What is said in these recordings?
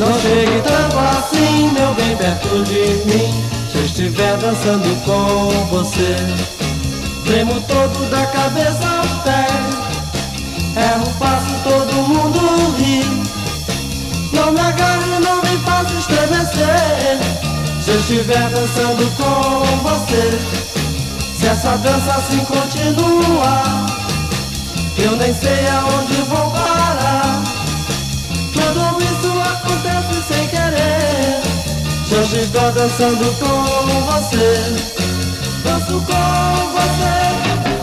Não chegue tanto assim, meu bem, perto de mim. Se eu estiver dançando com você, tremo todo da cabeça aos pés. Erro, passo, todo mundo ri. Não me agarre, não me faça estremecer. Se eu estiver dançando com você, se essa dança assim continuar, eu nem sei aonde vou parar. Tudo isso acontece sem querer. Se eu estiver dançando com você, danço com você,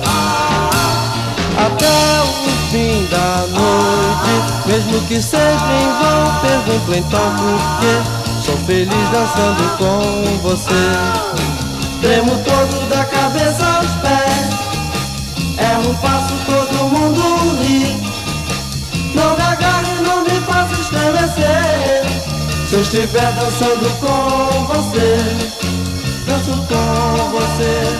até o fim da noite. Mesmo que seja em vão, pergunto então por quê. Sou feliz dançando com você. Tremo todo da cabeça aos pés. Erro, passo, todo mundo ri. Não me agarre, não me faça estremecer. Se eu estiver dançando com você, danço com você,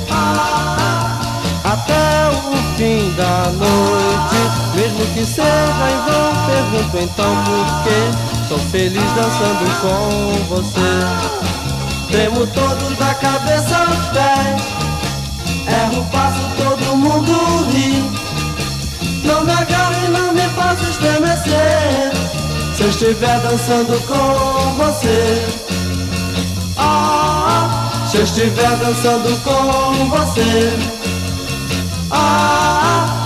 até o fim da noite. Mesmo que seja em vão, pergunto então por quê. Sou feliz dançando com você. Tremo todo da cabeça aos pés. Erro, passo, todo mundo ri. Não me agarre, não me faça estremecer. Se eu estiver dançando com você, se eu estiver dançando com você,